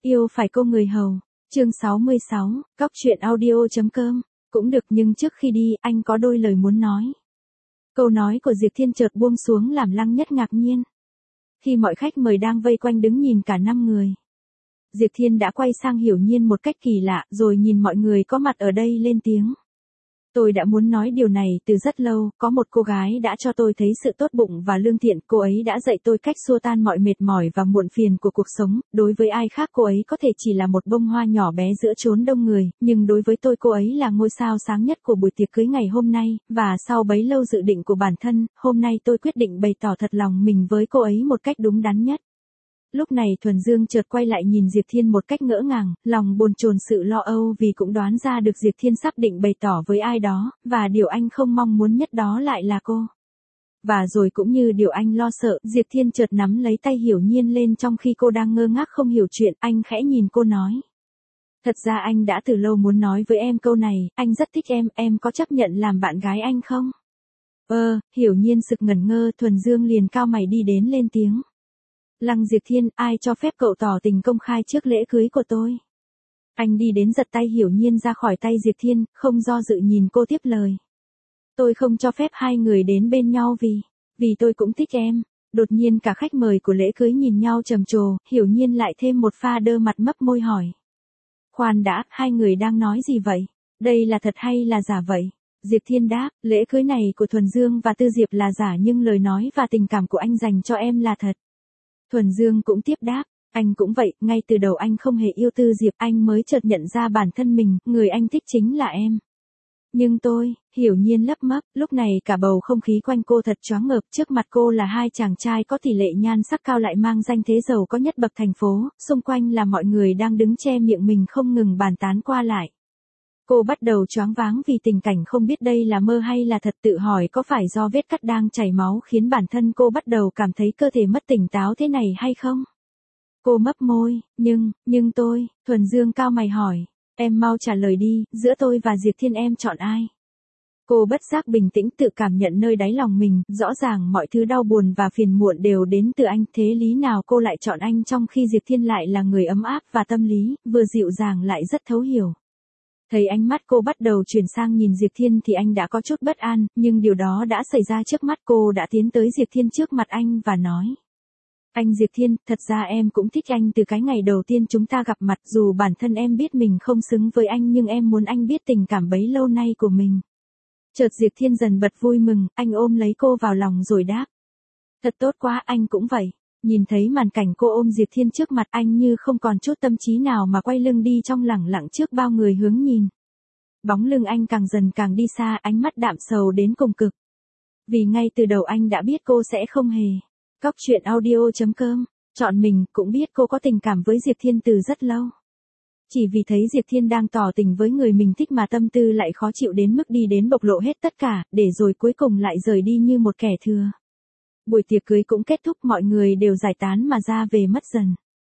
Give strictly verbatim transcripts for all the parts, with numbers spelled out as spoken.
Yêu phải cô người hầu. Chương sáu mươi sáu, cóc truyện audio chấm com. Cũng được, nhưng trước khi đi, anh có đôi lời muốn nói. Câu nói của Diệp Thiên chợt buông xuống làm Lăng Nhất ngạc nhiên. Khi mọi khách mời đang vây quanh đứng nhìn cả năm người, Diệp Thiên đã quay sang Hiểu Nhiên một cách kỳ lạ, rồi nhìn mọi người có mặt ở đây lên tiếng. Tôi đã muốn nói điều này từ rất lâu, có một cô gái đã cho tôi thấy sự tốt bụng và lương thiện, cô ấy đã dạy tôi cách xua tan mọi mệt mỏi và muộn phiền của cuộc sống, đối với ai khác cô ấy có thể chỉ là một bông hoa nhỏ bé giữa chốn đông người, nhưng đối với tôi cô ấy là ngôi sao sáng nhất của buổi tiệc cưới ngày hôm nay, và sau bấy lâu dự định của bản thân, hôm nay tôi quyết định bày tỏ thật lòng mình với cô ấy một cách đúng đắn nhất. Lúc này Thuần Dương chợt quay lại nhìn Diệp Thiên một cách ngỡ ngàng, lòng bồn chồn sự lo âu vì cũng đoán ra được Diệp Thiên sắp định bày tỏ với ai đó, và điều anh không mong muốn nhất đó lại là cô. Và rồi cũng như điều anh lo sợ, Diệp Thiên chợt nắm lấy tay Hiểu Nhiên lên trong khi cô đang ngơ ngác không hiểu chuyện, anh khẽ nhìn cô nói. Thật ra anh đã từ lâu muốn nói với em câu này, anh rất thích em, em có chấp nhận làm bạn gái anh không? Ơ, Hiểu Nhiên sực ngẩn ngơ, Thuần Dương liền cao mày đi đến lên tiếng. Lăng Diệp Thiên, ai cho phép cậu tỏ tình công khai trước lễ cưới của tôi? Anh đi đến giật tay Hiểu Nhiên ra khỏi tay Diệp Thiên, không do dự nhìn cô tiếp lời. Tôi không cho phép hai người đến bên nhau vì, vì tôi cũng thích em. Đột nhiên cả khách mời của lễ cưới nhìn nhau trầm trồ, Hiểu Nhiên lại thêm một pha đơ mặt mấp môi hỏi. Khoan đã, hai người đang nói gì vậy? Đây là thật hay là giả vậy? Diệp Thiên đáp, lễ cưới này của Thuần Dương và Tư Diệp là giả nhưng lời nói và tình cảm của anh dành cho em là thật. Thuần Dương cũng tiếp đáp, anh cũng vậy, ngay từ đầu anh không hề yêu Tư Diệp, anh mới chợt nhận ra bản thân mình, người anh thích chính là em. Nhưng tôi, Hiểu Nhiên lấp mấp, lúc này cả bầu không khí quanh cô thật choáng ngợp, trước mặt cô là hai chàng trai có tỷ lệ nhan sắc cao lại mang danh thế giàu có nhất bậc thành phố, xung quanh là mọi người đang đứng che miệng mình không ngừng bàn tán qua lại. Cô bắt đầu choáng váng vì tình cảnh không biết đây là mơ hay là thật, tự hỏi có phải do vết cắt đang chảy máu khiến bản thân cô bắt đầu cảm thấy cơ thể mất tỉnh táo thế này hay không? Cô mấp môi, nhưng, nhưng tôi, Thuần Dương cao mày hỏi, em mau trả lời đi, giữa tôi và Diệp Thiên em chọn ai? Cô bất giác bình tĩnh tự cảm nhận nơi đáy lòng mình, rõ ràng mọi thứ đau buồn và phiền muộn đều đến từ anh, thế lý nào cô lại chọn anh trong khi Diệp Thiên lại là người ấm áp và tâm lý, vừa dịu dàng lại rất thấu hiểu. Thấy ánh mắt cô bắt đầu chuyển sang nhìn Diệp Thiên thì anh đã có chút bất an, nhưng điều đó đã xảy ra trước mắt cô, đã tiến tới Diệp Thiên trước mặt anh và nói. Anh Diệp Thiên, thật ra em cũng thích anh từ cái ngày đầu tiên chúng ta gặp mặt, dù bản thân em biết mình không xứng với anh nhưng em muốn anh biết tình cảm bấy lâu nay của mình. Chợt Diệp Thiên dần bật vui mừng, anh ôm lấy cô vào lòng rồi đáp. Thật tốt quá, anh cũng vậy. Nhìn thấy màn cảnh cô ôm Diệp Thiên trước mặt, anh như không còn chút tâm trí nào mà quay lưng đi trong lẳng lặng trước bao người hướng nhìn. Bóng lưng anh càng dần càng đi xa, ánh mắt đạm sầu đến cùng cực. Vì ngay từ đầu anh đã biết cô sẽ không hề. Cóc truyện audio chấm com, chọn mình, cũng biết cô có tình cảm với Diệp Thiên từ rất lâu. Chỉ vì thấy Diệp Thiên đang tỏ tình với người mình thích mà tâm tư lại khó chịu đến mức đi đến bộc lộ hết tất cả, để rồi cuối cùng lại rời đi như một kẻ thừa. Buổi tiệc cưới cũng kết thúc, mọi người đều giải tán mà ra về mất dần.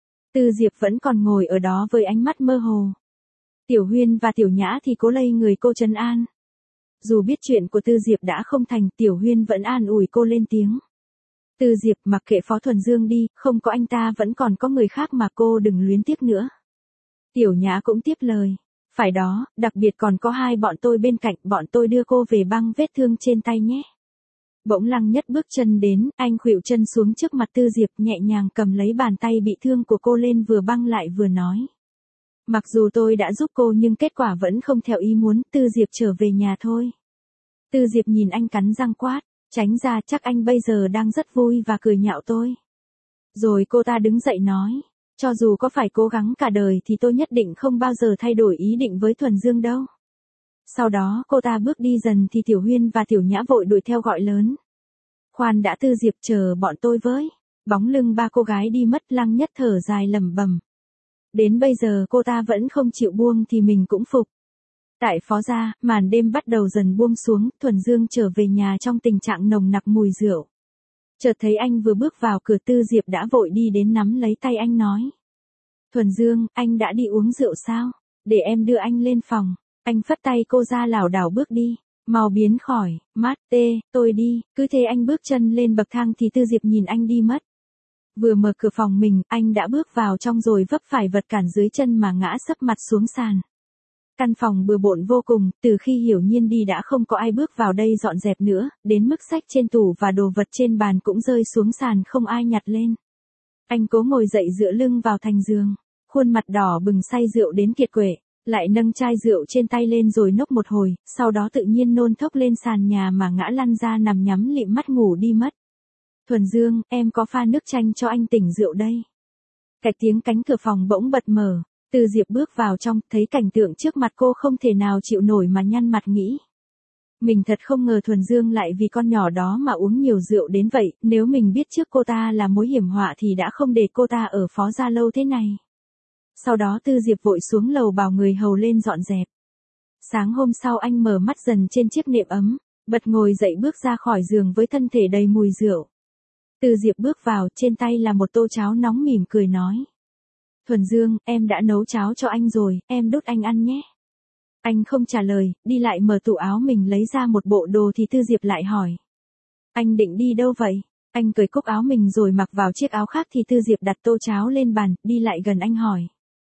Tư Diệp vẫn còn ngồi ở đó với ánh mắt mơ hồ. Tiểu Huyên và Tiểu Nhã thì cố lây người cô trấn an. Dù biết chuyện của Tư Diệp đã không thành, Tiểu Huyên vẫn an ủi cô lên tiếng. Tư Diệp, mặc kệ Phó Thuần Dương đi, không có anh ta vẫn còn có người khác mà cô đừng luyến tiếc nữa. Tiểu Nhã cũng tiếp lời. Phải đó, đặc biệt còn có hai bọn tôi bên cạnh, bọn tôi đưa cô về băng vết thương trên tay nhé. Bỗng Lăng Nhất bước chân đến, anh khuỵu chân xuống trước mặt Tư Diệp, nhẹ nhàng cầm lấy bàn tay bị thương của cô lên, vừa băng lại vừa nói. Mặc dù tôi đã giúp cô nhưng kết quả vẫn không theo ý muốn, Tư Diệp trở về nhà thôi. Tư Diệp nhìn anh cắn răng quát, tránh ra, chắc anh bây giờ đang rất vui và cười nhạo tôi. Rồi cô ta đứng dậy nói, cho dù có phải cố gắng cả đời thì tôi nhất định không bao giờ thay đổi ý định với Thuần Dương đâu. Sau đó cô ta bước đi dần thì Tiểu Huyên và Tiểu Nhã vội đuổi theo gọi lớn. Khoan đã, Tư Diệp, chờ bọn tôi với. Bóng lưng ba cô gái đi mất, Lăng Nhất thở dài lẩm bẩm. Đến bây giờ cô ta vẫn không chịu buông thì mình cũng phục. Tại Phó gia, màn đêm bắt đầu dần buông xuống, Thuần Dương trở về nhà trong tình trạng nồng nặc mùi rượu. Chợt thấy anh vừa bước vào cửa, Tư Diệp đã vội đi đến nắm lấy tay anh nói. Thuần Dương, anh đã đi uống rượu sao? Để em đưa anh lên phòng. Anh phất tay cô ra lảo đảo bước đi. Mau biến khỏi, mát tê, tôi đi, cứ thế anh bước chân lên bậc thang thì Tư Diệp nhìn anh đi mất. Vừa mở cửa phòng mình, anh đã bước vào trong rồi vấp phải vật cản dưới chân mà ngã sấp mặt xuống sàn. Căn phòng bừa bộn vô cùng, từ khi Hiểu Nhiên đi đã không có ai bước vào đây dọn dẹp nữa, đến mức sách trên tủ và đồ vật trên bàn cũng rơi xuống sàn không ai nhặt lên. Anh cố ngồi dậy dựa lưng vào thành giường, khuôn mặt đỏ bừng say rượu đến kiệt quệ, lại nâng chai rượu trên tay lên rồi nốc một hồi, sau đó tự nhiên nôn thốc lên sàn nhà mà ngã lăn ra nằm nhắm lịm mắt ngủ đi mất. Thuần Dương, em có pha nước chanh cho anh tỉnh rượu đây. Cạch tiếng cánh cửa phòng bỗng bật mở. Tư Diệp bước vào trong, thấy cảnh tượng trước mặt cô không thể nào chịu nổi mà nhăn mặt nghĩ. Mình thật không ngờ Thuần Dương lại vì con nhỏ đó mà uống nhiều rượu đến vậy, nếu mình biết trước cô ta là mối hiểm họa thì đã không để cô ta ở Phó Gia lâu thế này. Sau đó Tư Diệp vội xuống lầu bảo người hầu lên dọn dẹp. Sáng hôm sau anh mở mắt dần trên chiếc nệm ấm, bật ngồi dậy bước ra khỏi giường với thân thể đầy mùi rượu. Tư Diệp bước vào, trên tay là một tô cháo nóng mỉm cười nói. Thuần Dương, em đã nấu cháo cho anh rồi, em đút anh ăn nhé. Anh không trả lời, đi lại mở tủ áo mình lấy ra một bộ đồ thì Tư Diệp lại hỏi. Anh định đi đâu vậy? Anh cởi cúc áo mình rồi mặc vào chiếc áo khác thì Tư Diệp đặt tô cháo lên bàn, đi lại gần anh hỏi.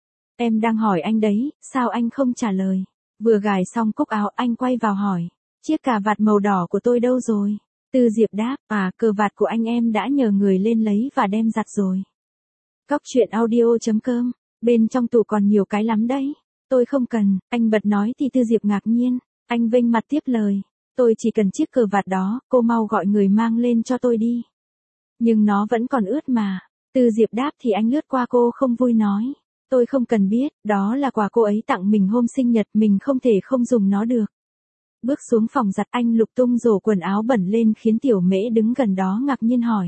Em đang hỏi anh đấy, sao anh không trả lời? Vừa gài xong cúc áo anh quay vào hỏi. Chiếc cà vạt màu đỏ của tôi đâu rồi? Tư Diệp đáp, à, cờ vạt của anh em đã nhờ người lên lấy và đem giặt rồi. Cóc truyện audio chấm com, bên trong tủ còn nhiều cái lắm đấy. Tôi không cần, anh bật nói thì Tư Diệp ngạc nhiên, anh vênh mặt tiếp lời. Tôi chỉ cần chiếc cờ vạt đó, cô mau gọi người mang lên cho tôi đi. Nhưng nó vẫn còn ướt mà. Tư Diệp đáp thì anh lướt qua cô không vui nói. Tôi không cần biết, đó là quà cô ấy tặng mình hôm sinh nhật, mình không thể không dùng nó được. Bước xuống phòng giặt anh lục tung rổ quần áo bẩn lên khiến Tiểu Mễ đứng gần đó ngạc nhiên hỏi.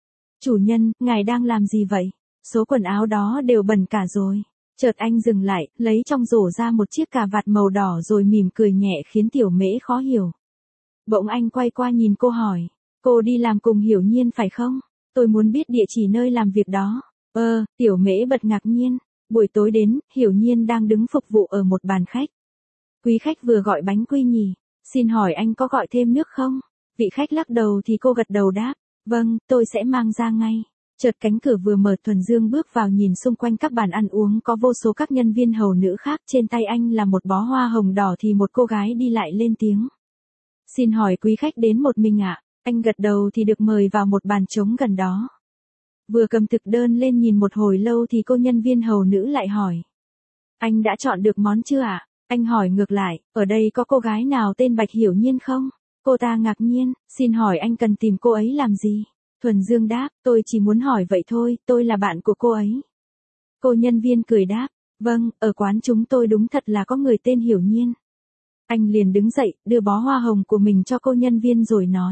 Chủ nhân, ngài đang làm gì vậy? Số quần áo đó đều bẩn cả rồi. Chợt anh dừng lại, lấy trong rổ ra một chiếc cà vạt màu đỏ rồi mỉm cười nhẹ khiến Tiểu Mễ khó hiểu. Bỗng anh quay qua nhìn cô hỏi. Cô đi làm cùng Hiểu Nhiên phải không? Tôi muốn biết địa chỉ nơi làm việc đó. Ờ, Tiểu Mễ bật ngạc nhiên. Buổi tối đến, Hiểu Nhiên đang đứng phục vụ ở một bàn khách. Quý khách vừa gọi bánh quy nhỉ? Xin hỏi anh có gọi thêm nước không? Vị khách lắc đầu thì cô gật đầu đáp. Vâng, tôi sẽ mang ra ngay. Chợt cánh cửa vừa mở, Thuần Dương bước vào nhìn xung quanh các bàn ăn uống có vô số các nhân viên hầu nữ khác, trên tay anh là một bó hoa hồng đỏ thì một cô gái đi lại lên tiếng. Xin hỏi quý khách đến một mình ạ? Anh gật đầu thì được mời vào một bàn trống gần đó. Vừa cầm thực đơn lên nhìn một hồi lâu thì cô nhân viên hầu nữ lại hỏi. Anh đã chọn được món chưa ạ? Anh hỏi ngược lại, ở đây có cô gái nào tên Bạch Hiểu Nhiên không? Cô ta ngạc nhiên, xin hỏi anh cần tìm cô ấy làm gì? Thuần Dương đáp, tôi chỉ muốn hỏi vậy thôi, tôi là bạn của cô ấy. Cô nhân viên cười đáp, vâng, ở quán chúng tôi đúng thật là có người tên Hiểu Nhiên. Anh liền đứng dậy, đưa bó hoa hồng của mình cho cô nhân viên rồi nói.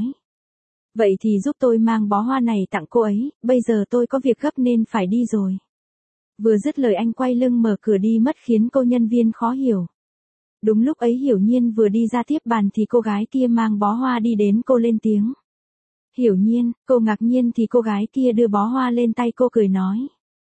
Vậy thì giúp tôi mang bó hoa này tặng cô ấy, bây giờ tôi có việc gấp nên phải đi rồi. Vừa dứt lời anh quay lưng mở cửa đi mất khiến cô nhân viên khó hiểu. Đúng lúc ấy Hiểu Nhiên vừa đi ra tiếp bàn thì cô gái kia mang bó hoa đi đến, cô lên tiếng. Hiểu Nhiên, cô ngạc nhiên thì cô gái kia đưa bó hoa lên tay cô cười nói.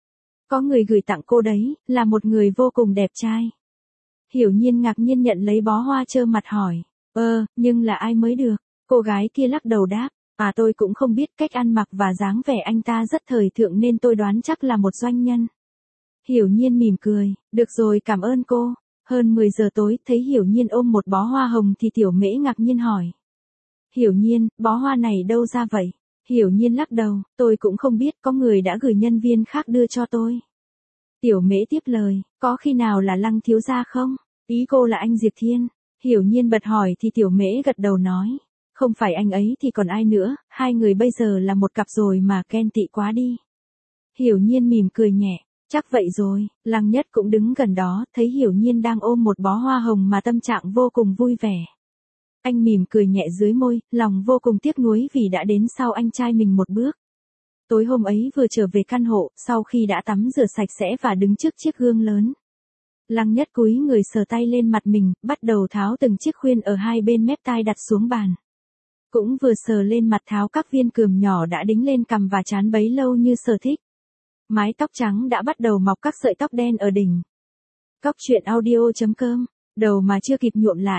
Có người gửi tặng cô đấy, là một người vô cùng đẹp trai. Hiểu Nhiên ngạc nhiên nhận lấy bó hoa trơ mặt hỏi. Ơ, nhưng là ai mới được? Cô gái kia lắc đầu đáp. À tôi cũng không biết, cách ăn mặc và dáng vẻ anh ta rất thời thượng nên tôi đoán chắc là một doanh nhân. Hiểu Nhiên mỉm cười, được rồi cảm ơn cô. Hơn mười giờ tối, thấy Hiểu Nhiên ôm một bó hoa hồng thì Tiểu Mễ ngạc nhiên hỏi. Hiểu Nhiên, bó hoa này đâu ra vậy? Hiểu Nhiên lắc đầu, tôi cũng không biết, có người đã gửi nhân viên khác đưa cho tôi. Tiểu Mễ tiếp lời, có khi nào là Lăng thiếu gia không? Ý cô là anh Diệp Thiên. Hiểu Nhiên bật hỏi thì Tiểu Mễ gật đầu nói. Không phải anh ấy thì còn ai nữa, hai người bây giờ là một cặp rồi mà, ghen tị quá đi. Hiểu Nhiên mỉm cười nhẹ. Chắc vậy rồi, Lăng Nhất cũng đứng gần đó, thấy Hiểu Nhiên đang ôm một bó hoa hồng mà tâm trạng vô cùng vui vẻ. Anh mỉm cười nhẹ dưới môi, lòng vô cùng tiếc nuối vì đã đến sau anh trai mình một bước. Tối hôm ấy vừa trở về căn hộ, sau khi đã tắm rửa sạch sẽ và đứng trước chiếc gương lớn. Lăng Nhất cúi người sờ tay lên mặt mình, bắt đầu tháo từng chiếc khuyên ở hai bên mép tai đặt xuống bàn. Cũng vừa sờ lên mặt tháo các viên cườm nhỏ đã đính lên cằm và trán bấy lâu như sở thích. Mái tóc trắng đã bắt đầu mọc các sợi tóc đen ở đỉnh. Cóc truyện audio chấm com, đầu mà chưa kịp nhuộm lại.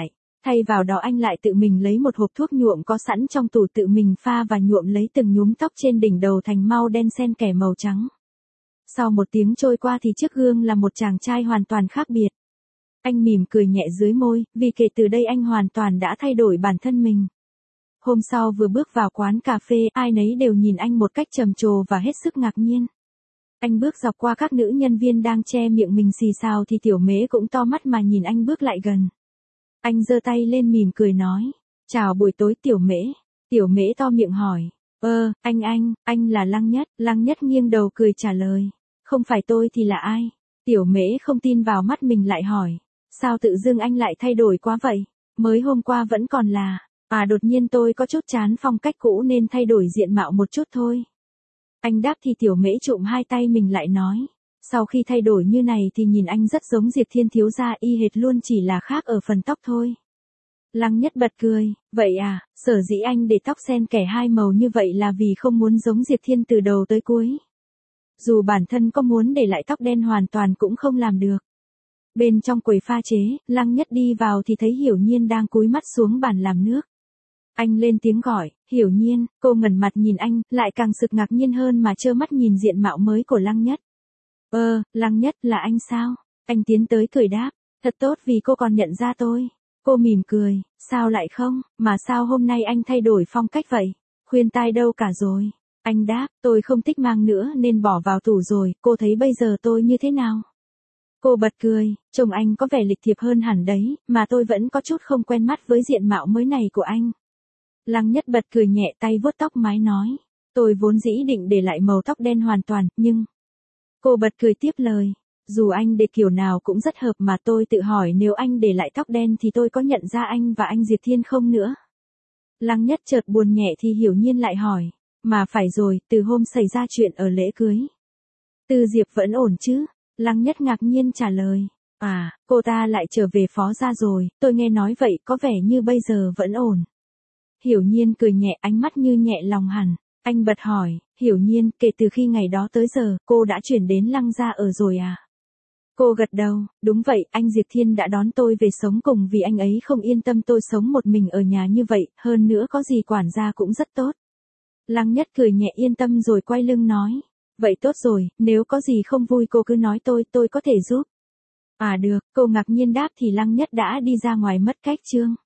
Thay vào đó anh lại tự mình lấy một hộp thuốc nhuộm có sẵn trong tủ tự mình pha và nhuộm lấy từng nhúm tóc trên đỉnh đầu thành màu đen xen kẽ màu trắng. Sau một tiếng trôi qua thì trước gương là một chàng trai hoàn toàn khác biệt. Anh mỉm cười nhẹ dưới môi, vì kể từ đây anh hoàn toàn đã thay đổi bản thân mình. Hôm sau vừa bước vào quán cà phê, ai nấy đều nhìn anh một cách trầm trồ và hết sức ngạc nhiên. Anh bước dọc qua các nữ nhân viên đang che miệng mình xì xào thì Tiểu Mễ cũng to mắt mà nhìn anh bước lại gần. Anh giơ tay lên mỉm cười nói, chào buổi tối Tiểu Mễ. Tiểu Mễ to miệng hỏi, ơ, anh anh, anh là Lăng Nhất. Lăng Nhất nghiêng đầu cười trả lời, không phải tôi thì là ai? Tiểu Mễ không tin vào mắt mình lại hỏi, sao tự dưng anh lại thay đổi quá vậy? Mới hôm qua vẫn còn là, à đột nhiên tôi có chút chán phong cách cũ nên thay đổi diện mạo một chút thôi. Anh đáp thì Tiểu Mễ trụm hai tay mình lại nói, sau khi thay đổi như này thì nhìn anh rất giống Diệp Thiên thiếu gia y hệt luôn, chỉ là khác ở phần tóc thôi. Lăng Nhất bật cười, vậy à, sở dĩ anh để tóc xen kẽ hai màu như vậy là vì không muốn giống Diệp Thiên từ đầu tới cuối. Dù bản thân có muốn để lại tóc đen hoàn toàn cũng không làm được. Bên trong quầy pha chế, Lăng Nhất đi vào thì thấy Hiểu Nhiên đang cúi mắt xuống bàn làm nước. Anh lên tiếng gọi, Hiểu Nhiên, cô ngẩn mặt nhìn anh, lại càng sực ngạc nhiên hơn mà trơ mắt nhìn diện mạo mới của Lăng Nhất. Ơ, Lăng Nhất là anh sao? Anh tiến tới cười đáp, thật tốt vì cô còn nhận ra tôi. Cô mỉm cười, sao lại không, mà sao hôm nay anh thay đổi phong cách vậy? Khuyên tai đâu cả rồi? Anh đáp, tôi không thích mang nữa nên bỏ vào tủ rồi, cô thấy bây giờ tôi như thế nào? Cô bật cười, trông anh có vẻ lịch thiệp hơn hẳn đấy, mà tôi vẫn có chút không quen mắt với diện mạo mới này của anh. Lăng Nhất bật cười nhẹ, tay vuốt tóc mái nói, tôi vốn dĩ định để lại màu tóc đen hoàn toàn, nhưng... Cô bật cười tiếp lời, dù anh để kiểu nào cũng rất hợp mà tôi tự hỏi nếu anh để lại tóc đen thì tôi có nhận ra anh và anh Diệp Thiên không nữa. Lăng Nhất chợt buồn nhẹ thì Hiểu Nhiên lại hỏi, mà phải rồi, từ hôm xảy ra chuyện ở lễ cưới. Tư Diệp vẫn ổn chứ? Lăng Nhất ngạc nhiên trả lời, à, cô ta lại trở về Phó gia rồi, tôi nghe nói vậy, có vẻ như bây giờ vẫn ổn. Hiểu Nhiên cười nhẹ, ánh mắt như nhẹ lòng hẳn. Anh bật hỏi, Hiểu Nhiên, kể từ khi ngày đó tới giờ, cô đã chuyển đến Lăng gia ở rồi à? Cô gật đầu, đúng vậy, anh Diệp Thiên đã đón tôi về sống cùng vì anh ấy không yên tâm tôi sống một mình ở nhà như vậy, hơn nữa có gì quản gia cũng rất tốt. Lăng Nhất cười nhẹ yên tâm rồi quay lưng nói, vậy tốt rồi, nếu có gì không vui cô cứ nói tôi, tôi có thể giúp. À được, cô ngạc nhiên đáp thì Lăng Nhất đã đi ra ngoài mất cách chương.